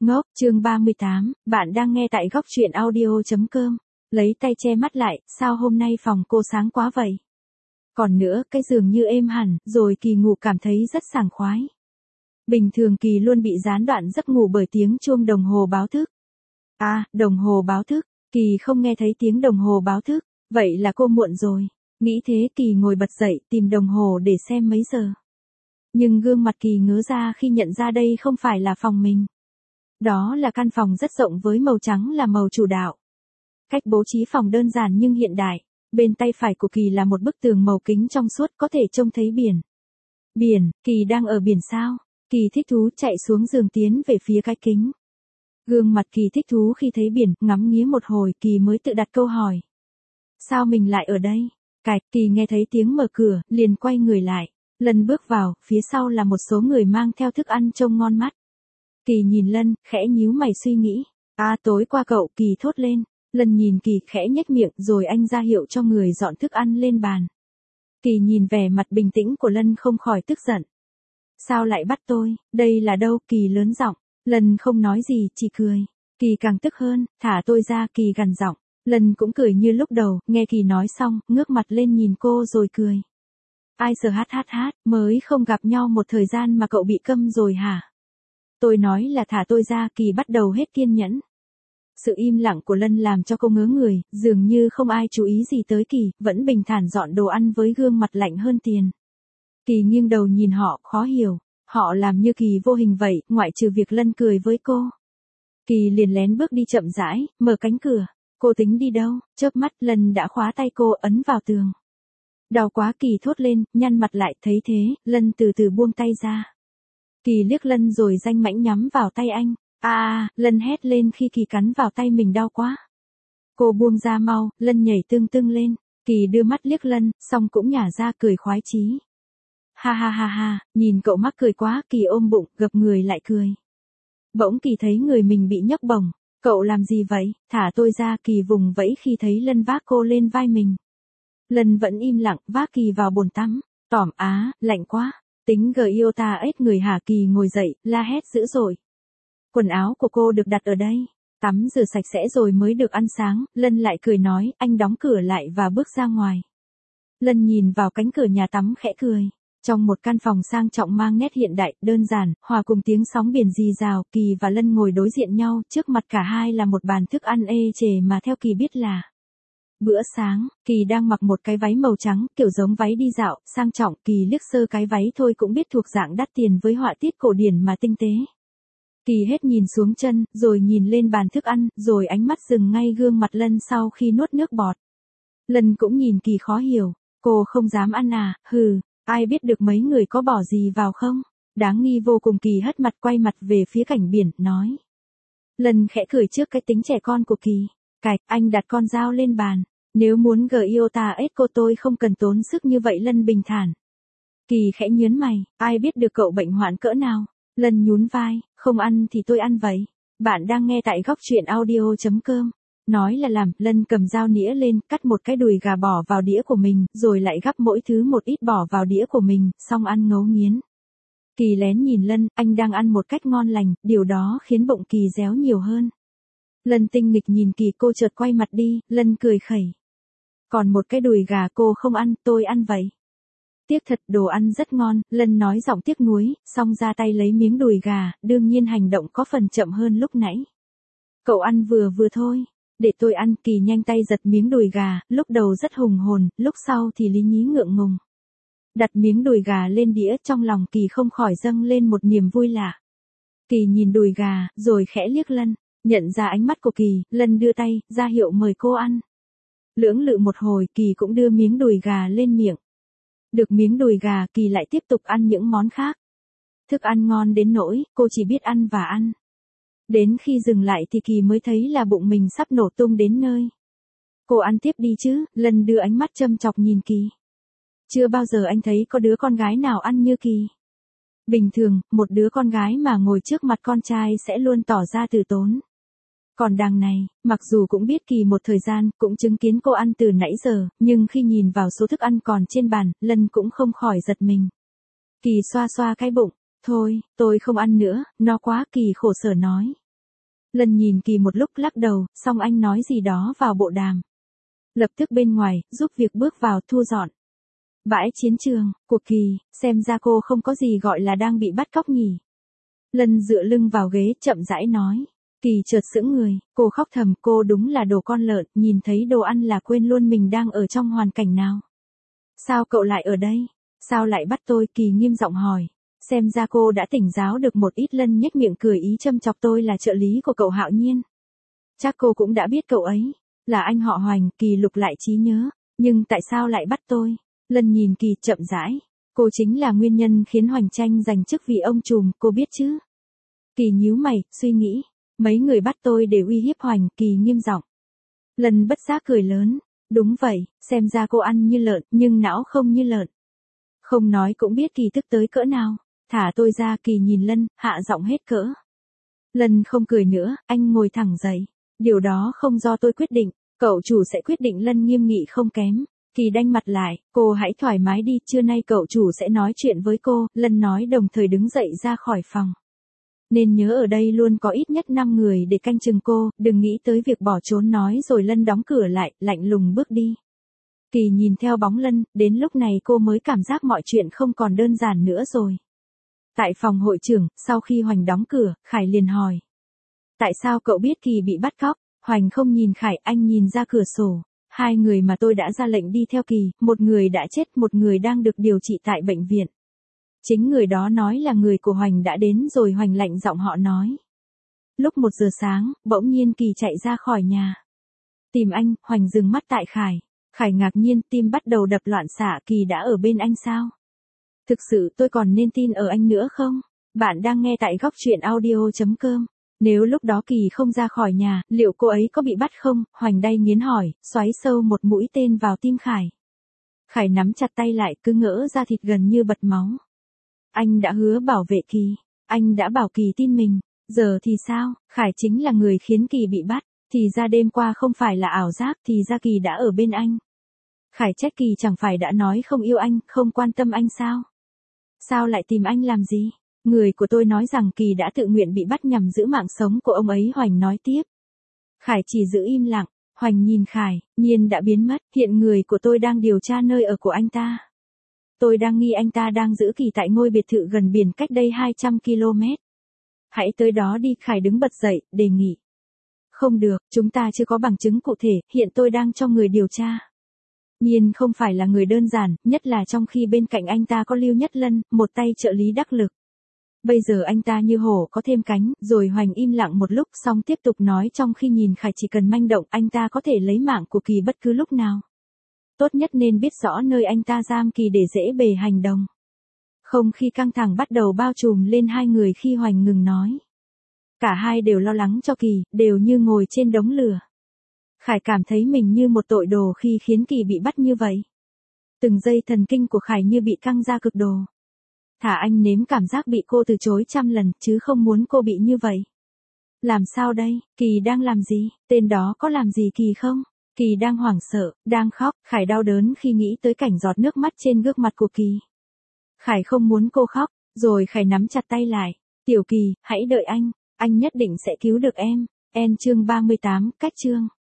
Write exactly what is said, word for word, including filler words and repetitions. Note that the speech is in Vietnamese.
Ngốc, chương ba mươi tám, bạn đang nghe tại góc truyện audio.com. Lấy tay che mắt lại, sao hôm nay phòng cô sáng quá vậy? Còn nữa, cái giường như êm hẳn, rồi Kỳ ngủ cảm thấy rất sảng khoái. Bình thường Kỳ luôn bị gián đoạn giấc ngủ bởi tiếng chuông đồng hồ báo thức. À, đồng hồ báo thức, Kỳ không nghe thấy tiếng đồng hồ báo thức, vậy là cô muộn rồi. Nghĩ thế Kỳ ngồi bật dậy tìm đồng hồ để xem mấy giờ. Nhưng gương mặt Kỳ ngớ ra khi nhận ra đây không phải là phòng mình. Đó là căn phòng rất rộng với màu trắng là màu chủ đạo. Cách bố trí phòng đơn giản nhưng hiện đại. Bên tay phải của Kỳ là một bức tường màu kính trong suốt có thể trông thấy biển. Biển, Kỳ đang ở biển sao? Kỳ thích thú chạy xuống giường tiến về phía cái kính. Gương mặt Kỳ thích thú khi thấy biển, ngắm nghía một hồi Kỳ mới tự đặt câu hỏi. Sao mình lại ở đây? Cạch, Kỳ nghe thấy tiếng mở cửa, liền quay người lại. Lân bước vào, phía sau là một số người mang theo thức ăn trông ngon mắt. Kỳ nhìn Lân, khẽ nhíu mày suy nghĩ. À tối qua cậu, Kỳ thốt lên. Lân nhìn Kỳ khẽ nhếch miệng rồi anh ra hiệu cho người dọn thức ăn lên bàn. Kỳ nhìn vẻ mặt bình tĩnh của Lân không khỏi tức giận. Sao lại bắt tôi, đây là đâu? Kỳ lớn giọng. Lân không nói gì, chỉ cười. Kỳ càng tức hơn, thả tôi ra. Kỳ gằn giọng. Lân cũng cười như lúc đầu, nghe Kỳ nói xong, ngước mặt lên nhìn cô rồi cười. Ai giờ hát hát hát, mới không gặp nhau một thời gian mà cậu bị câm rồi hả? Tôi nói là thả tôi ra. Kỳ bắt đầu hết kiên nhẫn. Sự im lặng của Lân làm cho cô ngớ người, dường như không ai chú ý gì tới Kỳ, vẫn bình thản dọn đồ ăn với gương mặt lạnh hơn tiền. Kỳ nghiêng đầu nhìn họ, khó hiểu, họ làm như Kỳ vô hình vậy, ngoại trừ việc Lân cười với cô. Kỳ liền lén bước đi chậm rãi, mở cánh cửa, cô tính đi đâu? Chớp mắt Lân đã khóa tay cô ấn vào tường. Đau quá, Kỳ thốt lên, nhăn mặt lại, thấy thế, Lân từ từ buông tay ra. Kỳ liếc Lân rồi danh mãnh nhắm vào tay anh. À, à, Lân hét lên khi Kỳ cắn vào tay mình, đau quá. Cô buông ra mau, Lân nhảy tưng tưng lên. Kỳ đưa mắt liếc Lân, xong cũng nhả ra cười khoái chí. Ha ha ha ha, nhìn cậu mắc cười quá. Kỳ ôm bụng, gập người lại cười. Bỗng Kỳ thấy người mình bị nhấc bổng. Cậu làm gì vậy? Thả tôi ra. Kỳ vùng vẫy khi thấy Lân vác cô lên vai mình. Lân vẫn im lặng, vác Kỳ vào bồn tắm. Tỏm á, lạnh quá. Tính gờ yêu ta ếch người hả? Kỳ ngồi dậy, la hét dữ dội. Quần áo của cô được đặt ở đây. Tắm rửa sạch sẽ rồi mới được ăn sáng. Lân lại cười nói, anh đóng cửa lại và bước ra ngoài. Lân nhìn vào cánh cửa nhà tắm khẽ cười. Trong một căn phòng sang trọng mang nét hiện đại, đơn giản, hòa cùng tiếng sóng biển rì rào, Kỳ và Lân ngồi đối diện nhau, trước mặt cả hai là một bàn thức ăn ê chề mà theo Kỳ biết là bữa sáng. Kỳ đang mặc một cái váy màu trắng, kiểu giống váy đi dạo, sang trọng. Kỳ liếc sơ cái váy thôi cũng biết thuộc dạng đắt tiền với họa tiết cổ điển mà tinh tế. Kỳ hết nhìn xuống chân, rồi nhìn lên bàn thức ăn, rồi ánh mắt dừng ngay gương mặt Lân sau khi nuốt nước bọt. Lân cũng nhìn Kỳ khó hiểu, cô không dám ăn à? Hừ, ai biết được mấy người có bỏ gì vào không? Đáng nghi vô cùng. Kỳ hất mặt quay mặt về phía cảnh biển, nói. Lân khẽ cười trước cái tính trẻ con của Kỳ. Cạch, anh đặt con dao lên bàn. Nếu muốn gờ yêu ta ếch cô tôi không cần tốn sức như vậy. Lân bình thản. Kỳ khẽ nhớn mày, ai biết được cậu bệnh hoạn cỡ nào? Lân nhún vai, không ăn thì tôi ăn vậy. Bạn đang nghe tại góc truyện audio.com. Nói là làm, Lân cầm dao nĩa lên, cắt một cái đùi gà bỏ vào đĩa của mình, rồi lại gắp mỗi thứ một ít bỏ vào đĩa của mình, xong ăn ngấu nghiến. Kỳ lén nhìn Lân, anh đang ăn một cách ngon lành, điều đó khiến bụng Kỳ réo nhiều hơn. Lân tinh nghịch nhìn Kỳ, cô chợt quay mặt đi, Lân cười khẩy. Còn một cái đùi gà cô không ăn, tôi ăn vậy. Tiếc thật, đồ ăn rất ngon. Lân nói giọng tiếc nuối, xong ra tay lấy miếng đùi gà, đương nhiên hành động có phần chậm hơn lúc nãy. Cậu ăn vừa vừa thôi, để tôi ăn. Kỳ nhanh tay giật miếng đùi gà, lúc đầu rất hùng hồn, lúc sau thì lý nhí ngượng ngùng. Đặt miếng đùi gà lên đĩa, trong lòng Kỳ không khỏi dâng lên một niềm vui lạ. Kỳ nhìn đùi gà, rồi khẽ liếc Lân, nhận ra ánh mắt của Kỳ, Lân đưa tay, ra hiệu mời cô ăn. Lưỡng lự một hồi, Kỳ cũng đưa miếng đùi gà lên miệng. Được miếng đùi gà, Kỳ lại tiếp tục ăn những món khác. Thức ăn ngon đến nỗi, cô chỉ biết ăn và ăn. Đến khi dừng lại thì Kỳ mới thấy là bụng mình sắp nổ tung đến nơi. Cô ăn tiếp đi chứ? Lân đưa ánh mắt châm chọc nhìn Kỳ. Chưa bao giờ anh thấy có đứa con gái nào ăn như Kỳ. Bình thường, một đứa con gái mà ngồi trước mặt con trai sẽ luôn tỏ ra từ tốn. Còn đằng này, mặc dù cũng biết Kỳ một thời gian, cũng chứng kiến cô ăn từ nãy giờ, nhưng khi nhìn vào số thức ăn còn trên bàn, Lân cũng không khỏi giật mình. Kỳ xoa xoa cái bụng, thôi, tôi không ăn nữa, no quá. Kỳ khổ sở nói. Lân nhìn Kỳ một lúc lắc đầu, xong anh nói gì đó vào bộ đàm. Lập tức bên ngoài, giúp việc bước vào thu dọn. Bãi chiến trường, của Kỳ, xem ra cô không có gì gọi là đang bị bắt cóc nhỉ. Lân dựa lưng vào ghế, chậm rãi nói. Kỳ chợt sững người, cô khóc thầm, cô đúng là đồ con lợn, nhìn thấy đồ ăn là quên luôn mình đang ở trong hoàn cảnh nào. Sao cậu lại ở đây? Sao lại bắt tôi? Kỳ nghiêm giọng hỏi. Xem ra cô đã tỉnh giáo được một ít. Lân nhếch miệng cười ý châm chọc, tôi là trợ lý của cậu Hạo Nhiên. Chắc cô cũng đã biết cậu ấy là anh họ Hoành. Kỳ lục lại trí nhớ, nhưng tại sao lại bắt tôi? Lân nhìn Kỳ chậm rãi. Cô chính là nguyên nhân khiến Hoành tranh giành chức vị ông trùm, cô biết chứ? Kỳ nhíu mày, suy nghĩ. Mấy người bắt tôi để uy hiếp Hoành. Kỳ nghiêm giọng. Lân bất giác cười lớn. Đúng vậy, xem ra cô ăn như lợn, nhưng não không như lợn. Không nói cũng biết Kỳ tức tới cỡ nào. Thả tôi ra. Kỳ nhìn Lân, hạ giọng hết cỡ. Lân không cười nữa, anh ngồi thẳng dậy. Điều đó không do tôi quyết định, cậu chủ sẽ quyết định. Lân nghiêm nghị không kém. Kỳ đanh mặt lại, cô hãy thoải mái đi, trưa nay cậu chủ sẽ nói chuyện với cô. Lân nói đồng thời đứng dậy ra khỏi phòng. Nên nhớ ở đây luôn có ít nhất năm người để canh chừng cô, đừng nghĩ tới việc bỏ trốn. Nói rồi Lân đóng cửa lại, lạnh lùng bước đi. Kỳ nhìn theo bóng Lân, đến lúc này cô mới cảm giác mọi chuyện không còn đơn giản nữa rồi. Tại phòng hội trưởng, sau khi Hoành đóng cửa, Khải liền hỏi. Tại sao cậu biết Kỳ bị bắt cóc? Hoành không nhìn Khải, anh nhìn ra cửa sổ. Hai người mà tôi đã ra lệnh đi theo Kỳ, một người đã chết, một người đang được điều trị tại bệnh viện. Chính người đó nói là người của Hoành đã đến rồi. Hoành lạnh giọng họ nói. Lúc một giờ sáng, bỗng nhiên Kỳ chạy ra khỏi nhà. Tìm anh. Hoành dừng mắt tại Khải. Khải ngạc nhiên, tim bắt đầu đập loạn xạ. Kỳ đã ở bên anh sao? Thực sự tôi còn nên tin ở anh nữa không? Bạn đang nghe tại góc truyện audio chấm com. Nếu lúc đó Kỳ không ra khỏi nhà, liệu cô ấy có bị bắt không? Hoành đay nghiến hỏi, xoáy sâu một mũi tên vào tim Khải. Khải nắm chặt tay lại, cứ ngỡ da thịt gần như bật máu. Anh đã hứa bảo vệ Kỳ. Anh đã bảo Kỳ tin mình. Giờ thì sao? Khải chính là người khiến Kỳ bị bắt. Thì ra đêm qua không phải là ảo giác, thì ra Kỳ đã ở bên anh. Khải trách Kỳ chẳng phải đã nói không yêu anh, không quan tâm anh sao? Sao lại tìm anh làm gì? Người của tôi nói rằng Kỳ đã tự nguyện bị bắt nhằm giữ mạng sống của ông ấy. Hoành nói tiếp. Khải chỉ giữ im lặng. Hoành nhìn Khải, Nhiên đã biến mất, hiện người của tôi đang điều tra nơi ở của anh ta. Tôi đang nghi anh ta đang giữ Kỳ tại ngôi biệt thự gần biển cách đây hai trăm ki lô mét. Hãy tới đó đi. Khải đứng bật dậy, đề nghị. Không được, chúng ta chưa có bằng chứng cụ thể, hiện tôi đang cho người điều tra. Nhiên không phải là người đơn giản, nhất là trong khi bên cạnh anh ta có Lưu Nhất Lân, một tay trợ lý đắc lực. Bây giờ anh ta như hổ có thêm cánh. Rồi Hoành im lặng một lúc, xong tiếp tục nói, trong khi nhìn Khải chỉ cần manh động, anh ta có thể lấy mạng của Kỳ bất cứ lúc nào. Tốt nhất nên biết rõ nơi anh ta giam Kỳ để dễ bề hành động. Không khí căng thẳng bắt đầu bao trùm lên hai người khi Hoành ngừng nói. Cả hai đều lo lắng cho Kỳ, đều như ngồi trên đống lửa. Khải cảm thấy mình như một tội đồ khi khiến Kỳ bị bắt như vậy. Từng dây thần kinh của Khải như bị căng ra cực độ. Thả anh nếm cảm giác bị cô từ chối trăm lần, chứ không muốn cô bị như vậy. Làm sao đây? Kỳ đang làm gì? Tên đó có làm gì Kỳ không? Kỳ đang hoảng sợ, đang khóc. Khải đau đớn khi nghĩ tới cảnh giọt nước mắt trên gương mặt của Kỳ. Khải không muốn cô khóc, rồi Khải nắm chặt tay lại. Tiểu Kỳ, hãy đợi anh, anh nhất định sẽ cứu được em. En chương ba mươi tám, cách chương.